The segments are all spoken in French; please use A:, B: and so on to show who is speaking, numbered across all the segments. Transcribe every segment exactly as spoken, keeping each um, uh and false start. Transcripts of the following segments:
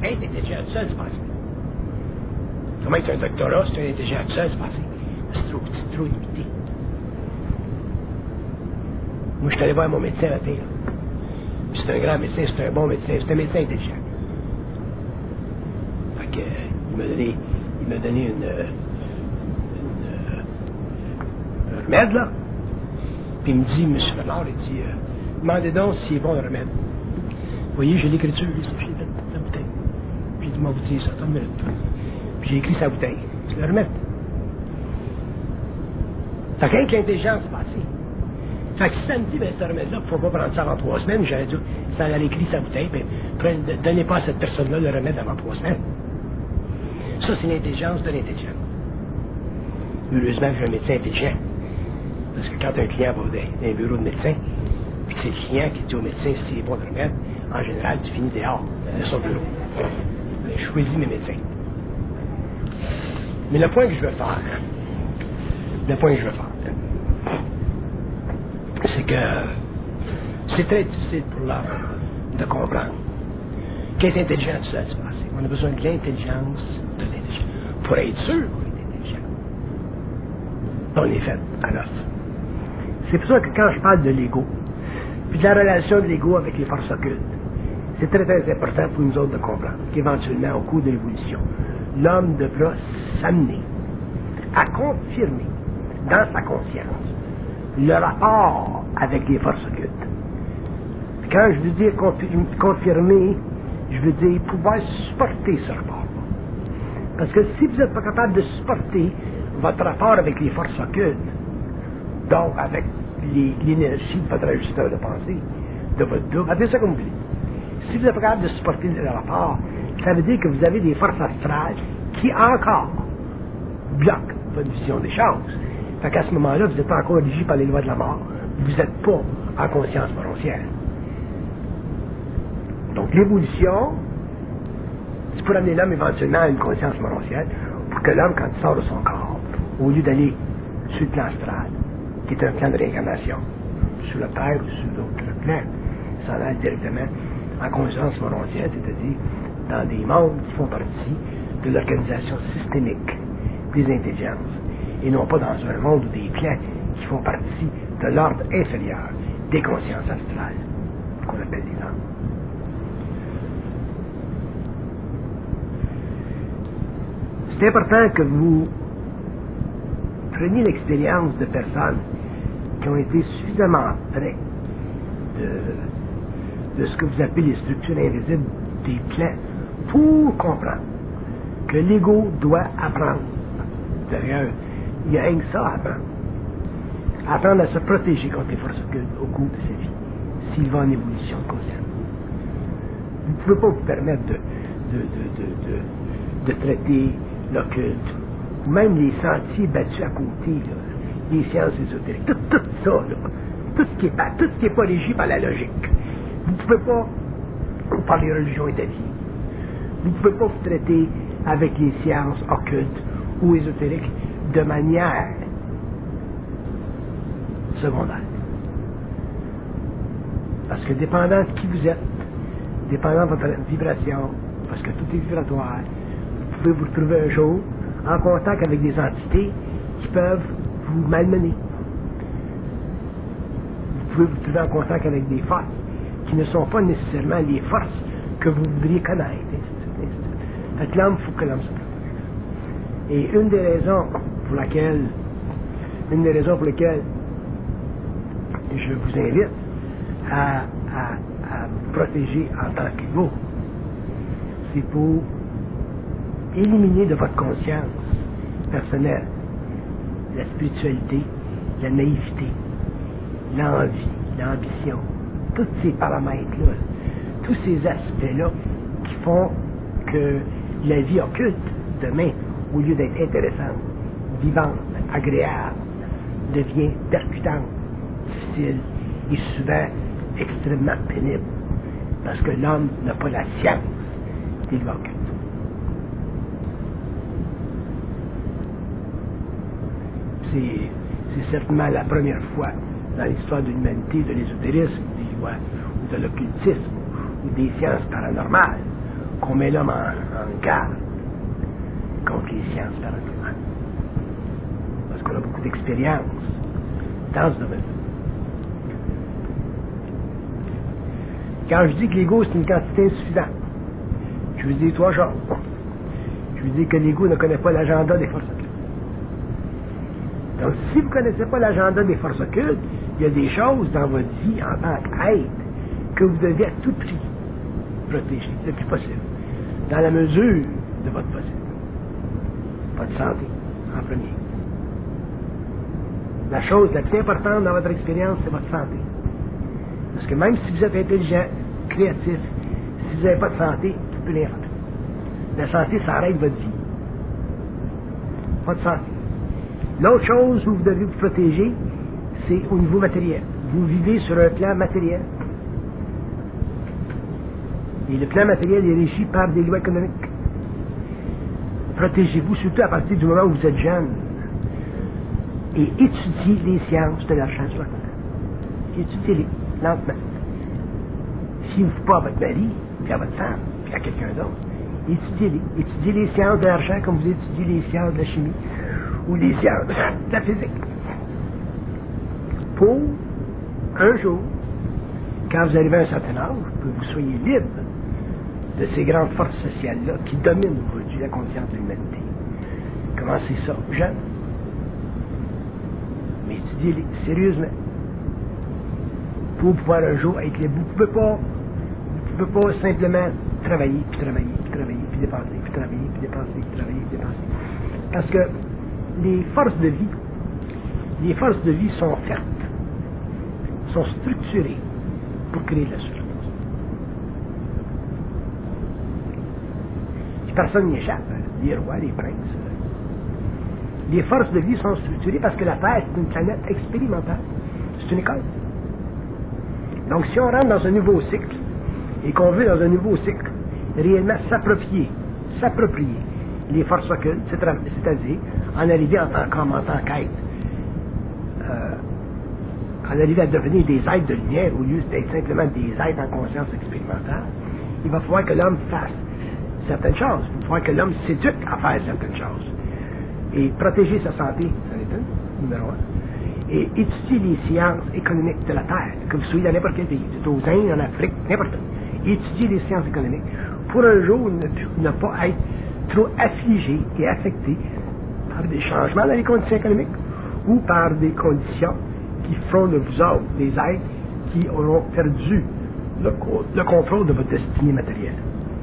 A: intelligent tout seul, c'est passé. Comment être un doctorat, c'est un intelligent tout seul, c'est passé. C'est trop, c'est trop limité. Moi, je suis allé voir mon médecin à la télé. C'est un grand médecin, c'est un bon médecin, c'est un médecin intelligent. Fait que, euh, il m'a donné, il m'a donné une, une, euh, un remède, là. Puis il me dit, monsieur Bernard, il dit, euh, demandez donc s'il est bon le remède. Vous voyez, j'ai l'écriture ici, j'ai fait la bouteille. J'ai dit, moi, vous dites ça, attends une minute. Puis j'ai écrit sa bouteille. C'est le remède. Fait qu'avec l'intelligence passée. Fait que si ça me dit, ben, ce remède-là, il ne faut pas prendre ça avant trois semaines, j'aurais dit, ça a écrit sa bouteille, ben, prenez, donnez pas à cette personne-là le remède avant trois semaines. Ça, c'est l'intelligence de l'intelligent. Heureusement que j'ai un médecin intelligent. Parce que quand un client va dans un bureau de médecin, puis que c'est le client qui dit au médecin si c'est bon le remède, en général, tu finis dehors de son bureau. Je choisis mes médecins. Mais le point que je veux faire, le point que je veux faire, c'est que c'est très difficile pour l'homme de comprendre qu'être intelligent tout seul, c'est passé. On a besoin de l'intelligence de l'intelligence. Pour être sûr qu'on est intelligent, on est fait à l'os. C'est pour ça que quand je parle de l'ego, puis de la relation de l'ego avec les forces occultes, c'est très très important pour nous autres de comprendre qu'éventuellement, au cours de l'évolution, l'homme devra s'amener à confirmer dans sa conscience le rapport avec les forces occultes. Quand je veux dire confirmer, je veux dire pouvoir supporter ce rapport. Parce que si vous n'êtes pas capable de supporter votre rapport avec les forces occultes, donc avec les, l'énergie de votre ajusteur de pensée, de votre double, appelez ça comme vous voulez. Si vous n'êtes pas capable de supporter le rapport, ça veut dire que vous avez des forces astrales qui encore bloquent votre vision des choses. Fait qu'à ce moment-là, vous n'êtes pas encore régi par les lois de la mort. Vous n'êtes pas en conscience moroncière. Donc l'évolution, c'est pour amener l'homme éventuellement à une conscience moroncière, pour que l'homme, quand il sort de son corps, au lieu d'aller sur le plan astral, qui est un plan de réincarnation, sur la Terre ou sur d'autres plans, s'en aille directement en conscience moroncière, c'est-à-dire dans des mondes qui font partie de l'organisation systémique des intelligences, et non pas dans un monde ou des plans qui font partie de l'ordre inférieur des consciences astrales, qu'on appelle les âmes. C'est important que vous preniez l'expérience de personnes qui ont été suffisamment près de, de ce que vous appelez les structures invisibles des plans pour comprendre que l'ego doit apprendre. D'ailleurs, il y a rien que ça à apprendre. Apprendre à se protéger contre les forces occultes au cours de sa vie, s'il va en évolution de conscience. Vous ne pouvez pas vous permettre de, de, de, de, de, de traiter l'occulte, ou même les sentiers battus à côté, là, les sciences ésotériques, tout, tout ça, là, tout ce qui est pas, tout ce qui n'est pas régi par la logique. Vous ne pouvez pas, par les religions établies, vous ne pouvez pas vous traiter avec les sciences occultes ou ésotériques de manière secondaire. Parce que dépendant de qui vous êtes, dépendant de votre vibration, parce que tout est vibratoire, vous pouvez vous retrouver un jour en contact avec des entités qui peuvent vous malmener. Vous pouvez vous trouver en contact avec des forces qui ne sont pas nécessairement les forces que vous voudriez connaître. Fait que l'homme, il faut que l'homme se protège. Et une des raisons pour laquelle, une des raisons pour lesquelles je vous invite à, à, à vous protéger en tant qu'ego, c'est pour éliminer de votre conscience personnelle la spiritualité, la naïveté, l'envie, l'ambition, tous ces paramètres-là, tous ces aspects-là qui font que la vie occulte, demain, au lieu d'être intéressante, vivante, agréable, devient percutante, difficile et souvent extrêmement pénible, parce que l'homme n'a pas la science des lois occultes. C'est, c'est certainement la première fois dans l'histoire de l'humanité, de l'ésotérisme, des lois, ou de l'occultisme, ou des sciences paranormales, qu'on met l'homme en, en garde contre les sciences paranormales. Parce qu'on a beaucoup d'expérience dans ce domaine-là. Quand je dis que l'ego c'est une quantité insuffisante, je vous dis trois choses. Je vous dis que l'ego ne connaît pas l'agenda des forces occultes. Donc, si vous ne connaissez pas l'agenda des forces occultes, il y a des choses dans votre vie en tant qu'être que vous devez à tout prix protéger le plus possible, dans la mesure de votre possible. Votre santé, en premier. La chose la plus importante dans votre expérience, c'est votre santé. Parce que même si vous êtes intelligent, créatif, si vous n'avez pas de santé, vous ne pouvez rien faire. La santé, ça arrête votre vie. Pas de santé. L'autre chose où vous devez vous protéger, c'est au niveau matériel. Vous vivez sur un plan matériel. Et le plan matériel est régi par des lois économiques. Protégez-vous surtout à partir du moment où vous êtes jeune. Et étudiez les sciences de l'argent sur la compte. Étudiez-les, lentement. Si vous ne faites pas à votre mari, puis à votre femme, puis à quelqu'un d'autre, étudiez-les. Étudiez les sciences de l'argent comme vous étudiez les sciences de la chimie ou les sciences de la physique. Pour, un jour, quand vous arrivez à un certain âge, que vous soyez libre de ces grandes forces sociales-là qui dominent aujourd'hui la conscience de l'humanité. Commencez ça, jeune. Mais étudiez-les sérieusement. Pour pouvoir un jour être libre. Vous ne pouvez pas, vous pouvez pas simplement travailler, puis travailler, puis travailler, puis dépenser, puis travailler, puis dépenser, puis travailler, puis dépenser. Parce que les forces de vie, les forces de vie sont faites, sont structurées pour créer de la souffrance. Personne n'y échappe, les rois, les princes. Les forces de vie sont structurées parce que la Terre, c'est une planète expérimentale. C'est une école. Donc, si on rentre dans un nouveau cycle, et qu'on veut, dans un nouveau cycle, réellement s'approprier, s'approprier les forces occultes, c'est-à-dire en arriver en tant qu'homme, en tant qu'être, euh, en arriver à devenir des êtres de lumière au lieu d'être simplement des êtres en conscience expérimentale, il va falloir que l'homme fasse certaines choses. Il va falloir que l'homme s'éduque à faire certaines choses. Et protéger sa santé, ça est un, numéro un. Et étudier les sciences économiques de la Terre, que vous soyez dans n'importe quel pays, aux Indes, en Afrique, n'importe où. Étudier les sciences économiques pour un jour ne, ne pas être trop affligé et affecté par des changements dans les conditions économiques ou par des conditions qui feront de vous autres des êtres qui auront perdu le, le contrôle de votre destinée matérielle.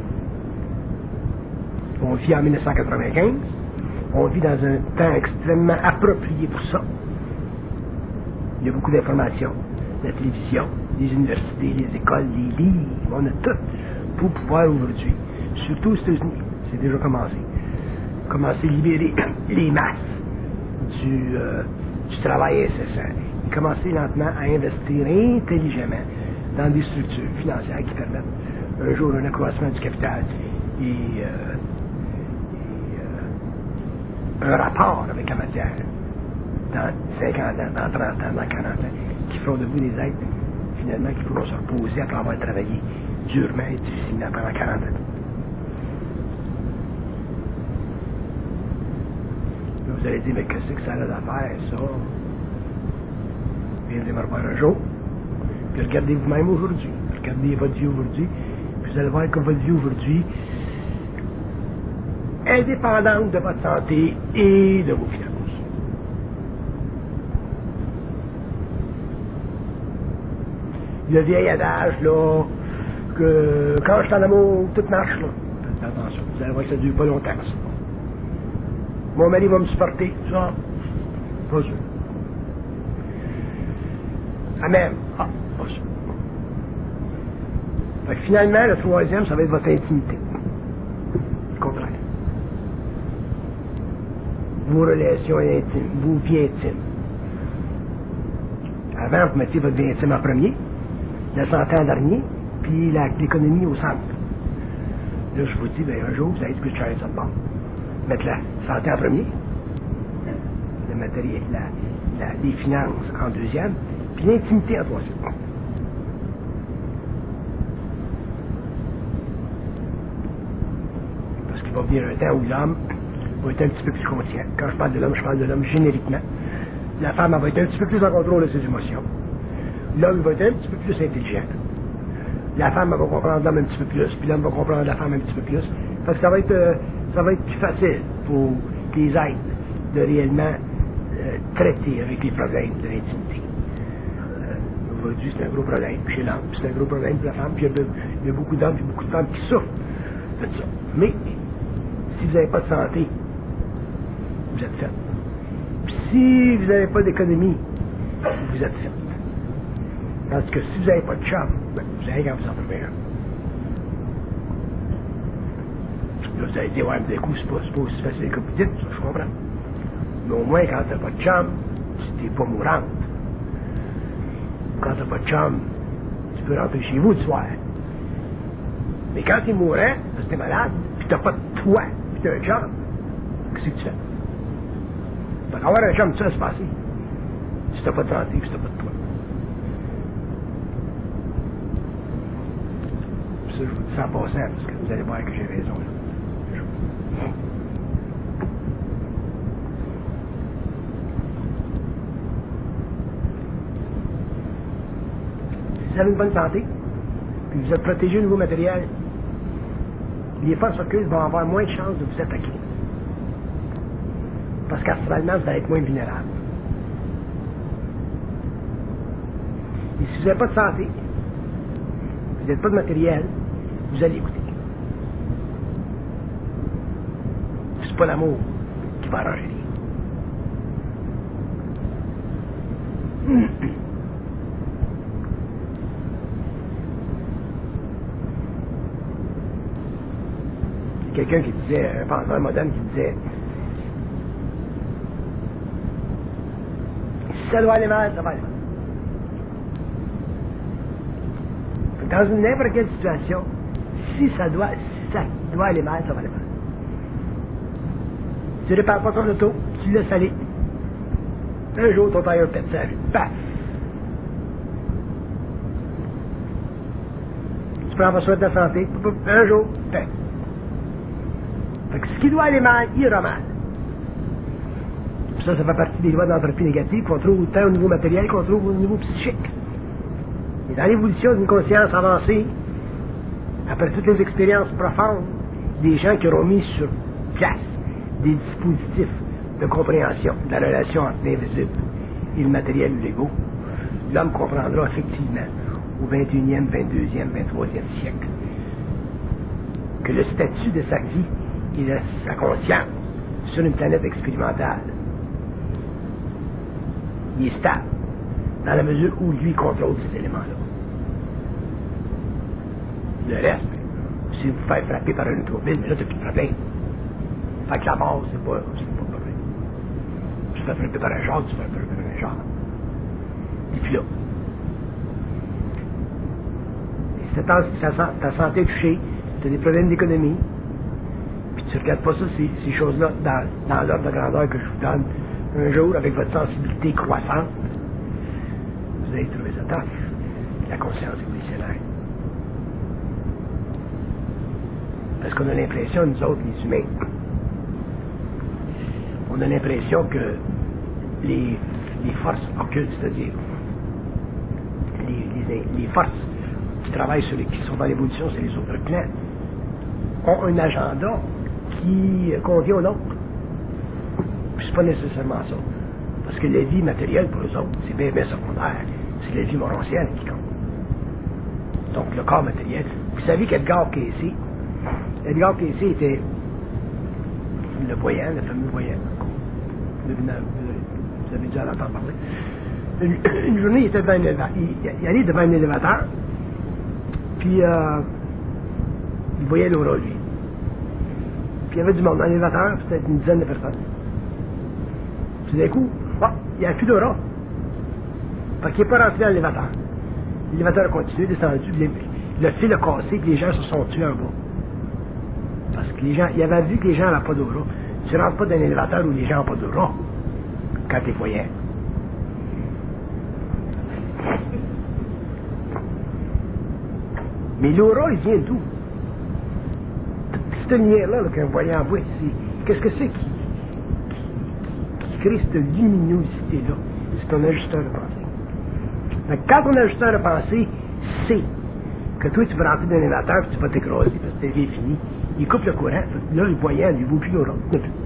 A: On vit en dix-neuf cent quatre-vingt-quinze, on vit dans un temps extrêmement approprié pour ça. Il y a beaucoup d'informations, la télévision, les universités, les écoles, les livres, on a tout pour pouvoir aujourd'hui, surtout aux États-Unis, c'est déjà commencé, commencer à libérer les masses du, euh, du travail incessant et commencer lentement à investir intelligemment dans des structures financières qui permettent un jour un accroissement du capital et, euh, et euh, un rapport avec la matière dans cinquante ans, dans trente ans, dans quarante ans, qui feront de vous des êtres, finalement, qui pourront se reposer après avoir travaillé durement et difficilement pendant quarante ans. Vous allez dire, mais qu'est-ce que ça a d'affaire, ça? Viendez me revoir un jour, puis regardez vous-même aujourd'hui. Regardez votre vie aujourd'hui, puis vous allez voir que votre vie aujourd'hui, indépendante de votre santé et de vos finances. Le vieil adage, là, que quand je suis en amour, tout marche, là. Faites attention, vous allez voir que ça ne dure pas longtemps, ça. Mon mari va me supporter, ça, pas sûr. Amen. Ah, pas sûr. Fait que finalement, le troisième, ça va être votre intimité. Le contraire. Vos relations intimes, vos vies intimes. Avant, vous mettiez votre vie intime en premier, la santé en dernier, puis la, l'économie au centre. Là, je vous dis, ben, un jour, vous allez être plus changer ça de bord. Mettre la santé en premier, le matériel, la, la, les finances en deuxième, puis l'intimité en troisième. va venir un temps où l'homme va être un petit peu plus conscient. Quand je parle de l'homme, je parle de l'homme génériquement. La femme, elle va être un petit peu plus en contrôle de ses émotions. L'homme va être un petit peu plus intelligent. La femme, elle va comprendre l'homme un petit peu plus, puis l'homme va comprendre la femme un petit peu plus. Fait que ça va être, euh, ça va être plus facile pour les êtres de réellement euh, traiter avec les problèmes de l'intimité. Euh, aujourd'hui, c'est un gros problème chez l'homme, puis c'est un gros problème pour la femme, puis il y a, il y a beaucoup d'hommes et beaucoup de femmes qui souffrent de ça. Mais, si vous n'avez pas de santé, vous êtes fait. Puis si vous n'avez pas d'économie, vous êtes fait. Parce que si vous n'avez pas de chum, ben, vous allez quand vous en trouvez un. Là, vous allez dire, ouais, mais d'un coup, c'est pas, c'est pas aussi facile que vous dites, ça, je comprends. Mais au moins, quand t'as pas de chum, tu t'es pas mourante. Quand t'as pas de chum, tu peux rentrer chez vous le soir. Mais quand t'es mourant, parce que t'es malade, pis t'as pas de toit, pis t'as un chum, qu'est-ce que tu fais? Fait qu'avoir un chum, ça va se passer. Si t'as pas de santé, pis t'as pas de toit. Ça, je vous dis ça en passant, parce que vous allez voir que j'ai raison, là. Si vous avez une bonne santé, puis vous êtes protégé au niveau matériel, les forces occultes vont avoir moins de chances de vous attaquer. Parce qu'astralement, vous allez être moins vulnérable. Et si vous n'avez pas de santé, vous n'avez pas de matériel, vous allez écouter. C'est pas l'amour qui va arranger rien. Quelqu'un qui disait, un penseur moderne qui disait, si ça doit aller mal, ça va aller mal. Dans une n'importe quelle situation, si ça doit, si ça doit aller mal, ça va aller mal. Tu ne répares pas ton auto, tu le laisses aller. Un jour, ton tailleur pète sa rue. Paf! Tu prends pas soin de ta santé, un jour, pète. Fait que ce qui doit aller mal, ira mal. Puis ça, ça fait partie des lois d'entropie négative qu'on trouve autant au niveau matériel qu'on trouve au niveau psychique. Et dans l'évolution d'une conscience avancée, après toutes les expériences profondes, des gens qui auront mis sur place des dispositifs de compréhension de la relation entre l'invisible et le matériel ou l'ego, l'homme comprendra effectivement au vingt et unième, vingt-deuxième, vingt-troisième siècle que le statut de sa vie et de sa conscience sur une planète expérimentale, il est stable dans la mesure où lui contrôle ces éléments-là. Le reste, si vous faites frapper par un automobile, mais là, t'as plus de problème. Fait que la mort, c'est pas, c'est pas problème. Tu te fais frapper par un char, tu te fais frapper par un char. Et puis là, si ta, ta, ta santé est touchée, tu as des problèmes d'économie, puis tu ne regardes pas ça, ces, ces choses-là, dans, dans l'ordre de grandeur que je vous donne, un jour, avec votre sensibilité croissante, vous allez trouver ça tough, la conscience évolutionnaire. Parce qu'on a l'impression, nous autres, les humains, on a l'impression que les, les forces occultes, c'est-à-dire les, les, les forces qui travaillent sur les, qui sont dans l'évolution, c'est les autres plans, ont un agenda qui convient aux nôtres. Puis c'est pas nécessairement ça. Parce que la vie matérielle pour eux autres, c'est bien, bien secondaire. C'est la vie morontienne qui compte. Donc le corps matériel. Vous savez qu'Edgar Cayce, Edgar Cayce était le voyant, le fameux voyant. Vous avez dû en entendre parler. Une, une journée, il était devant un élévateur. Il, il allait devant un élévateur, puis euh, il voyait l'aura, lui. Puis il y avait du monde dans l'élévateur, peut-être une dizaine de personnes. Puis d'un coup, oh, il n'y a plus d'aura. Fait qu'il n'est pas rentré dans l'élévateur. L'élévateur a continué, descendu, les, le fil a cassé, puis les gens se sont tués en bas. Parce que les gens, il avait vu que les gens n'avaient pas d'aura. Tu ne rentres pas dans un élévateur où les gens n'ont pas d'aura, quand tu es voyant. Mais l'aura, il vient d'où? cette lumière-là là, qu'un voyant voit, c'est, qu'est-ce que c'est qui, qui, qui crée cette luminosité-là? C'est ton ajusteur de pensée. Donc, quand ton ajusteur de pensée sait que toi, tu vas rentrer dans l'élévateur et tu vas t'écraser parce que ta vie est finie, il coupe le courant. Là, le voyant, il ne vaut plus l'aura. Il plus.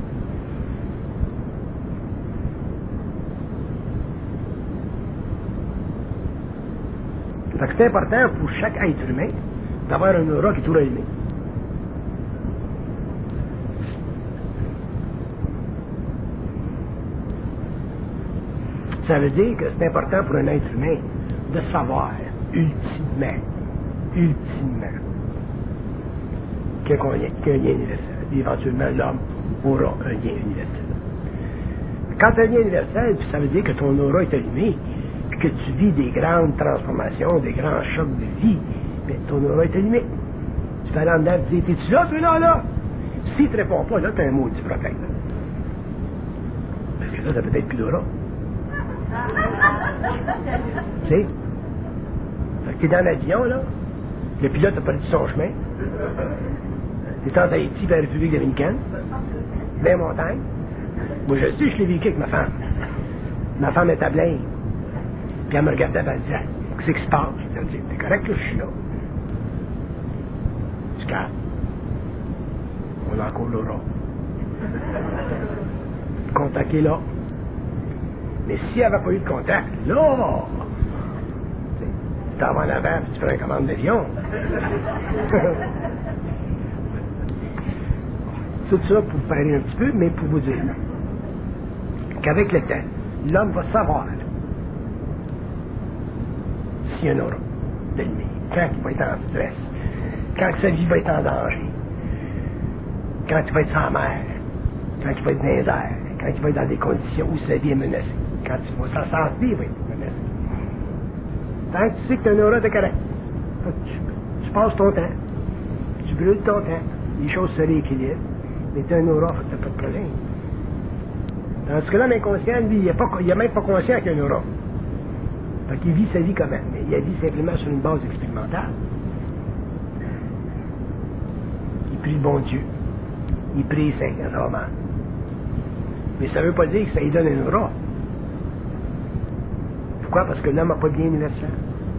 A: Fait que c'est important pour chaque être humain d'avoir un aura qui est toujours allumé. Ça veut dire que c'est important pour un être humain de savoir, ultimement, ultimement, qu'il y a un lien universel. Éventuellement, l'homme aura un lien universel. Quand tu as un lien universel, ça veut dire que ton aura est allumé, que tu vis des grandes transformations, des grands chocs de vie, mais ton aura est allumé. Tu peux aller en dedans et te dire, t'es-tu là, tu es là, là? Si tu ne réponds pas, là, tu as un maudit problème. Parce que là, t'as peut-être plus d'aura. Tu sais? Fait que t'es dans l'avion, là, le pilote n'a pas dit son chemin. T'es en Haïti, vers la République dominicaine, dans les montagnes. Moi, je sais, je l'ai vécu avec ma femme. Ma femme est à Blaine. Puis elle me regardait, elle me disait, qu'est-ce qui se passe? Je lui dis, c'est correct que je suis là. Tu calmes. On a encore l'aura. Le contact est là. Mais s'il n'y avait pas eu de contact, là, tu t'en vas en avant et tu fais une commande d'avion. Tout ça pour vous parler un petit peu, mais pour vous dire qu'avec le temps, l'homme va savoir s'il y a un aura d'ennemi, quand il va être en stress, quand sa vie va être en danger, quand il va être sans mère, quand il va être dans les airs, quand il va être dans des conditions où sa vie est menacée, quand il va, sa santé va être menacée. Tant que tu sais que tu as un aura de correct, tu, tu passes ton temps, tu brûles ton temps, les choses se rééquilibrent, mais tu as un aura, tu n'as pas de problème. Tandis que l'homme inconscient, lui, il n'est même pas conscient qu'il y a un aura. Fait qu'il vit sa vie comment? Mais il la vit simplement sur une base expérimentale. Il prie le bon Dieu. Il prie cinq quand ça va mal. Mais ça ne veut pas dire que ça lui donne un aura. Pourquoi? Parce que l'homme n'a pas de bien universel.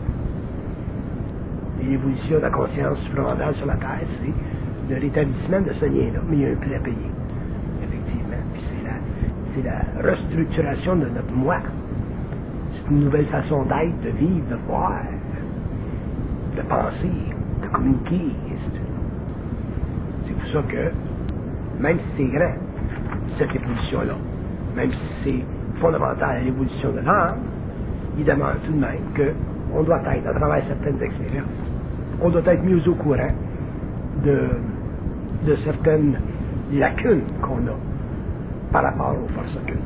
A: Et l'évolution de la conscience supramentale sur la Terre, c'est le rétablissement de ce lien-là. Mais il y a un prix à payer. Effectivement. Puis c'est la, c'est la restructuration de notre moi. C'est une nouvelle façon d'être, de vivre, de voir, de penser, de communiquer. C'est pour ça que, même si c'est grand, cette évolution-là, même si c'est fondamental à l'évolution de l'âme, il demande tout de même qu'on doit être, à travers certaines expériences, on doit être mieux au courant de, de certaines lacunes qu'on a par rapport aux forces occultes.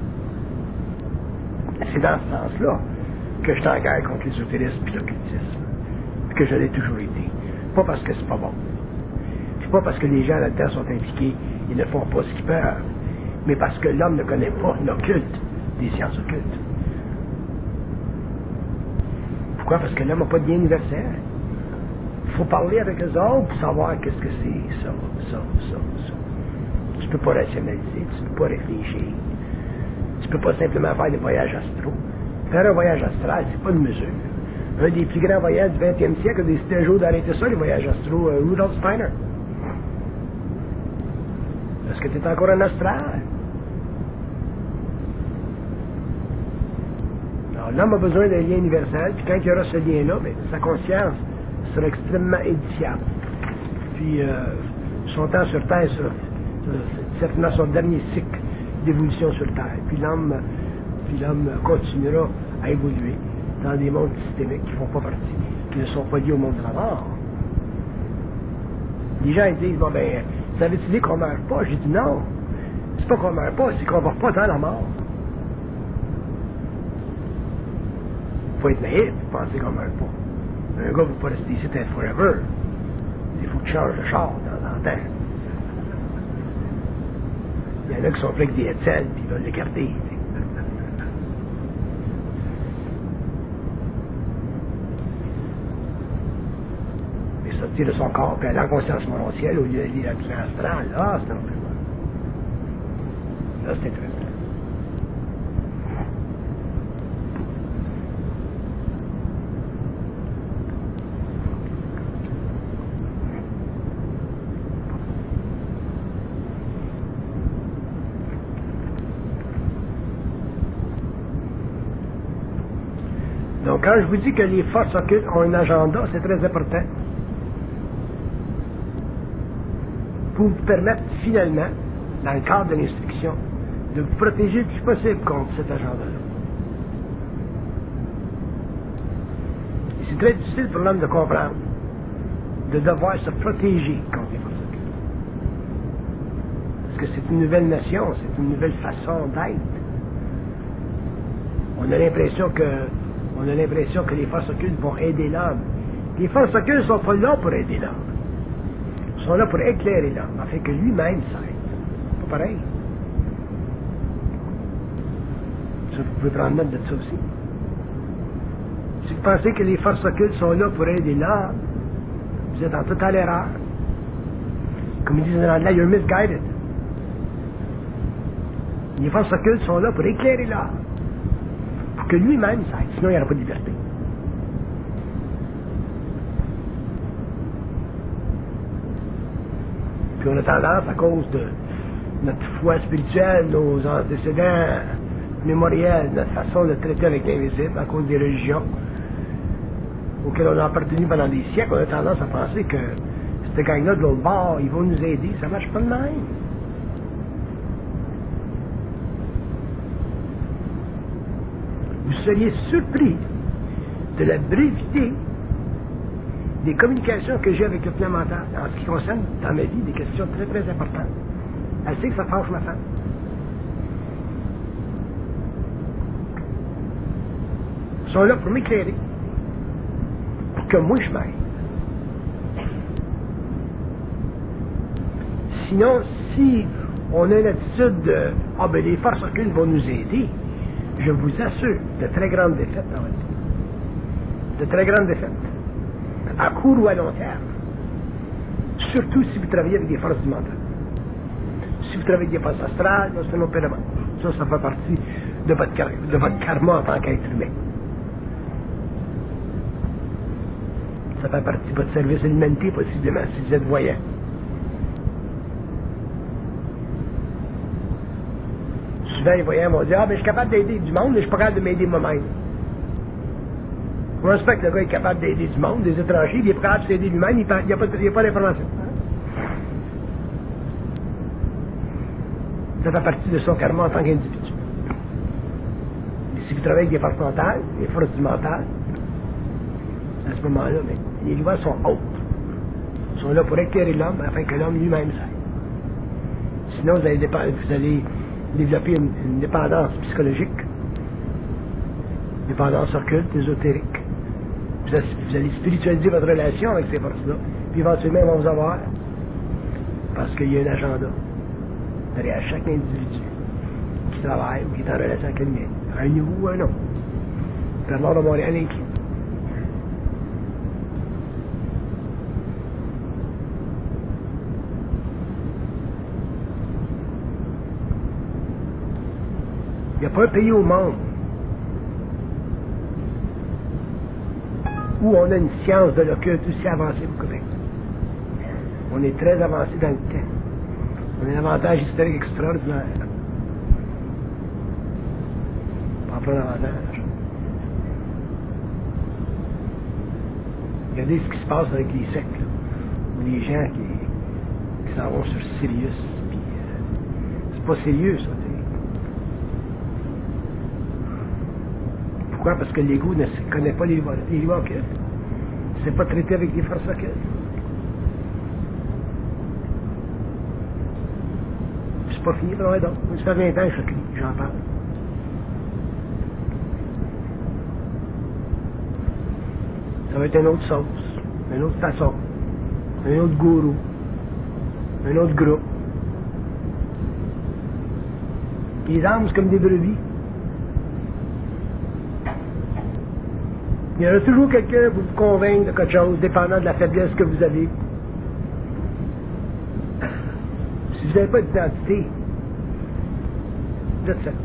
A: C'est dans ce sens-là que je suis en guerre contre l'ésotérisme et l'occultisme, que je l'ai toujours été. Pas parce que c'est pas bon. C'est pas parce que les gens là-dedans sont impliqués, ils ne font pas ce qu'ils peuvent, mais parce que l'homme ne connaît pas l'occulte des sciences occultes. Pourquoi? Parce que l'homme n'a pas de lien universel. Il faut parler avec eux autres pour savoir qu'est-ce que c'est, ça, ça, ça, ça. Tu ne peux pas rationaliser, tu ne peux pas réfléchir. Tu ne peux pas simplement faire des voyages astraux. Faire un voyage astral, c'est pas une mesure. Un des plus grands voyages du vingtième siècle a décidé un jour d'arrêter ça, les voyages astraux, euh, Rudolf Steiner. Est-ce que tu es encore en astral? Alors, l'homme a besoin d'un lien universel, puis quand il y aura ce lien-là, bien, sa conscience sera extrêmement édifiable. Puis, euh, son temps sur Terre sera certainement son dernier cycle d'évolution sur Terre. Puis l'homme, puis l'homme continuera à évoluer dans des mondes systémiques qui ne font pas partie, qui ne sont pas liés au monde de la mort. Les gens ils disent, bon ben, ça veut-tu dire qu'on ne meurt pas? J'ai dit non. C'est pas qu'on ne meurt pas, c'est qu'on ne va pas dans la mort. Il faut être naïf pour penser qu'on ne meurt pas. Un gars ne veut pas rester ici être forever. Il faut que tu changes de char dans le temps. Il y en a qui sont prêts avec des headsets, puis ils veulent l'écarter. Mais sortir de son corps, puis aller en conscience mondiale au lieu d'aller dans le plan astral. Ah, c'est un peu bon. Là, c'est intéressant. Donc, quand je vous dis que les forces occultes ont un agenda, c'est très important pour vous permettre finalement, dans le cadre de l'instruction, de vous protéger le plus possible contre cet agenda-là. Et c'est très difficile pour l'homme de comprendre, de devoir se protéger contre les forces occultes. Parce que c'est une nouvelle nation, c'est une nouvelle façon d'être. On a l'impression que On a l'impression que les forces occultes vont aider l'homme. Les forces occultes ne sont pas là pour aider l'homme. Ils sont là pour éclairer l'homme, afin que lui-même s'aide. Pas pareil. Ça, vous pouvez prendre note de ça aussi. Si vous pensez que les forces occultes sont là pour aider l'homme, vous êtes en totale erreur. Comme ils disent en anglais, you're misguided. Les forces occultes sont là pour éclairer l'homme. Que lui-même s'aide, sinon il n'y aura pas de liberté. Puis on a tendance, à cause de notre foi spirituelle, nos antécédents mémoriels, notre façon de traiter avec l'invisible, à cause des religions auxquelles on a appartenu pendant des siècles, on a tendance à penser que cette gang-là de l'autre bord, ils vont nous aider. Ça ne marche pas de même. Vous seriez surpris de la brevité des communications que j'ai avec le plan mental en ce qui concerne, dans ma vie, des questions très très importantes. Elle sait que ça fâche ma femme. Ils sont là pour m'éclairer, pour que moi je m'aide. Sinon, si on a l'attitude de « Ah ben les forces occultes vont nous aider », je vous assure, de très grandes défaites dans votre vie. De très grandes défaites. À court ou à long terme. Surtout si vous travaillez avec des forces du mental. Si vous travaillez avec des forces astrales, c'est un autre phénomène. Ça, ça fait partie de votre, de votre karma en tant qu'être humain. Ça fait partie de votre service à l'humanité, possiblement, si vous êtes voyant. Souvent, les voyants vont dire « Ah, ben, je suis capable d'aider du monde, mais je suis pas capable de m'aider moi-même. » Comment se fait que le gars est capable d'aider du monde, des étrangers, il est pas capable de s'aider lui-même, il n'y a pas, pas d'information. Ça fait partie de son karma en tant qu'individu. Et si vous travaillez avec des forces mentales, des forces du mental, à ce moment-là, mais les lois sont hautes. Ils sont là pour éclairer l'homme afin que l'homme lui-même s'aide. Sinon, vous allez, vous allez développer une, une dépendance psychologique, dépendance occulte, ésotérique. Vous, vous allez spiritualiser votre relation avec ces forces-là, puis éventuellement, ils vont vous avoir. Parce qu'il y a un agenda derrière chaque individu qui travaille ou qui est en relation avec le mien, à un niveau ou à un autre. Bernard de Montréal inclus. Il n'y a pas un pays au monde où on a une science de l'occulte aussi avancée au Québec. On est très avancé dans le temps. On a un avantage historique extraordinaire. On va prendre l'avantage. Regardez ce qui se passe avec les sectes, là, ou les gens qui, qui s'en vont sur Sirius. Puis, euh, c'est pas sérieux, ça. T'sais. Pourquoi? Parce que l'ego ne connaît pas les lois, les lois occultes. Il ne sait pas traiter avec les forces occultes. C'est pas fini, non, donc. Ça fait vingt ans que je crie, j'en parle. Ça va être une autre sauce, une autre façon, un autre gourou, un autre groupe. Les âmes, c'est comme des brebis. Il y aura toujours quelqu'un pour vous convaincre de quelque chose, dépendant de la faiblesse que vous avez. Si vous n'avez pas d'identité, vous êtes fait.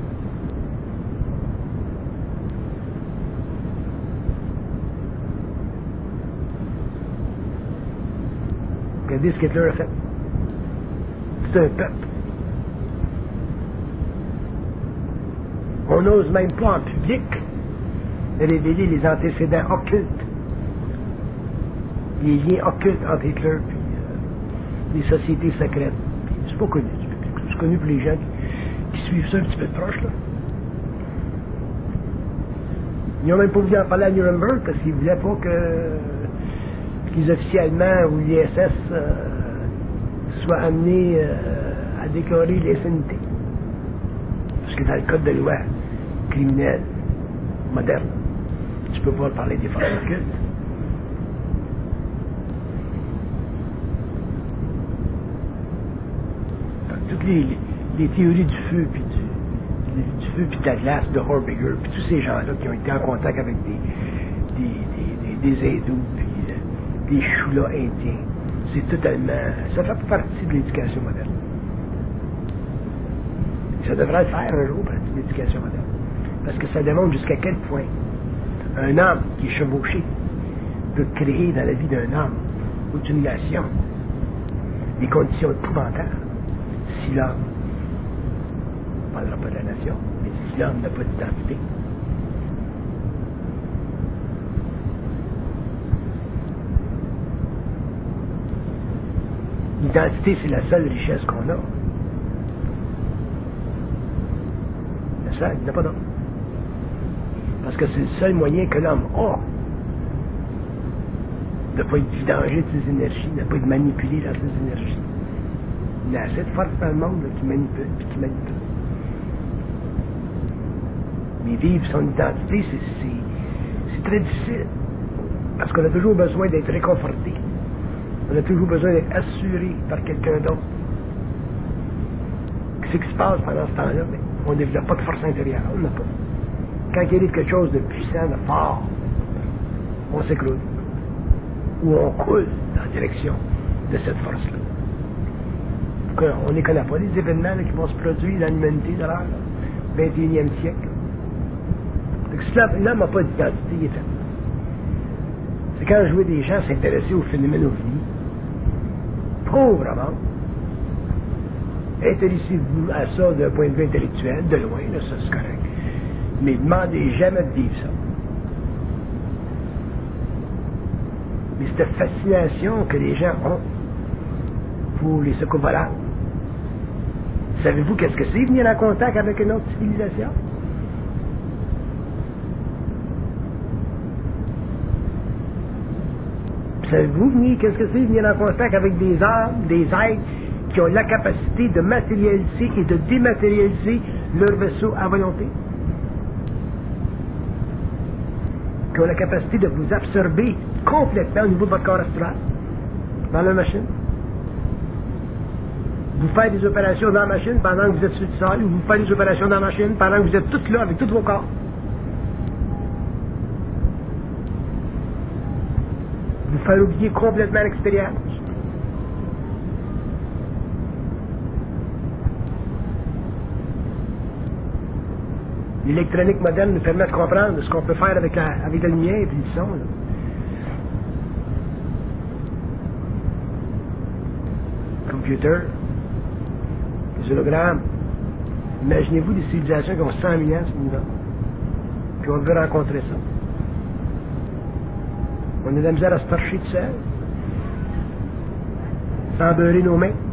A: Regardez ce qu'Hitler a fait. C'est un peuple. On n'ose même pas en public révéler les antécédents occultes, les liens occultes entre Hitler et euh, les sociétés secrètes. C'est pas connu du public. C'est connu pour les gens qui, qui suivent ça un petit peu de proche. Là. Ils n'ont même pas voulu en parler à Nuremberg parce qu'ils ne voulaient pas que les officiers allemands ou l'I S S euh, soient amenés euh, à déclarer l'insanité. Parce que dans le code de loi criminel moderne, tu peux pas parler des forces occultes. Donc, toutes les, les, les théories du feu, puis du, du feu, puis de la glace, de Horbiger, puis tous ces gens-là qui ont été en contact avec des, des, des, des, des hindous, puis euh, des choulas indiens, c'est totalement... ça fait partie de l'éducation moderne. Ça devrait le faire un jour, partie de l'éducation moderne. Parce que ça démontre jusqu'à quel point un homme qui est chevauché peut créer dans la vie d'un homme ou d'une nation des conditions épouvantables si l'homme, on ne parlera pas de la nation, mais si l'homme n'a pas d'identité. L'identité, c'est la seule richesse qu'on a. La seule, il n'y en a pas d'autre. Parce que c'est le seul moyen que l'homme a de ne pas être vidangé de ses énergies, de ne pas être manipulé dans ses énergies. Il y a assez de force dans le monde là, qui manipule et qui manipule. Mais vivre son identité, c'est, c'est, c'est très difficile. Parce qu'on a toujours besoin d'être réconforté. On a toujours besoin d'être assuré par quelqu'un d'autre. Qu'est-ce qui se passe pendant ce temps-là? Mais on ne développe pas de force intérieure. On n'a pas. Quand il arrive quelque chose de puissant, de fort, on s'écroule. Ou on coule dans la direction de cette force-là. On ne les connaît pas, les événements là, qui vont se produire dans l'humanité de l'heure, vingt et unième siècle. Donc, si l'homme n'a pas d'identité, il est fait. C'est quand je vois des gens s'intéresser au phénomène ovni. Pauvre monde. Intéressez-vous à ça d'un point de vue intellectuel, de loin, là, ça c'est correct. Mais demandez jamais de vivre ça. Mais cette fascination que les gens ont pour les secours volants, savez-vous qu'est-ce que c'est venir en contact avec une autre civilisation? Savez-vous venir, qu'est-ce que c'est venir en contact avec des âmes, des êtres qui ont la capacité de matérialiser et de dématérialiser leur vaisseau à volonté? Qui ont la capacité de vous absorber complètement au niveau de votre corps astral, dans la machine. Vous faites des opérations dans la machine pendant que vous êtes sur le sol, ou vous faites des opérations dans la machine pendant que vous êtes tous là avec tous vos corps. Vous faire oublier complètement l'expérience. L'électronique moderne nous permet de comprendre ce qu'on peut faire avec la, avec la lumière et puis le son. Là. Computer, les hologrammes. Imaginez-vous des civilisations qui ont cent mille ans sur nous autres. Puis on devait rencontrer ça. On a de la misère à se torcher tout seul. Sans beurrer nos mains.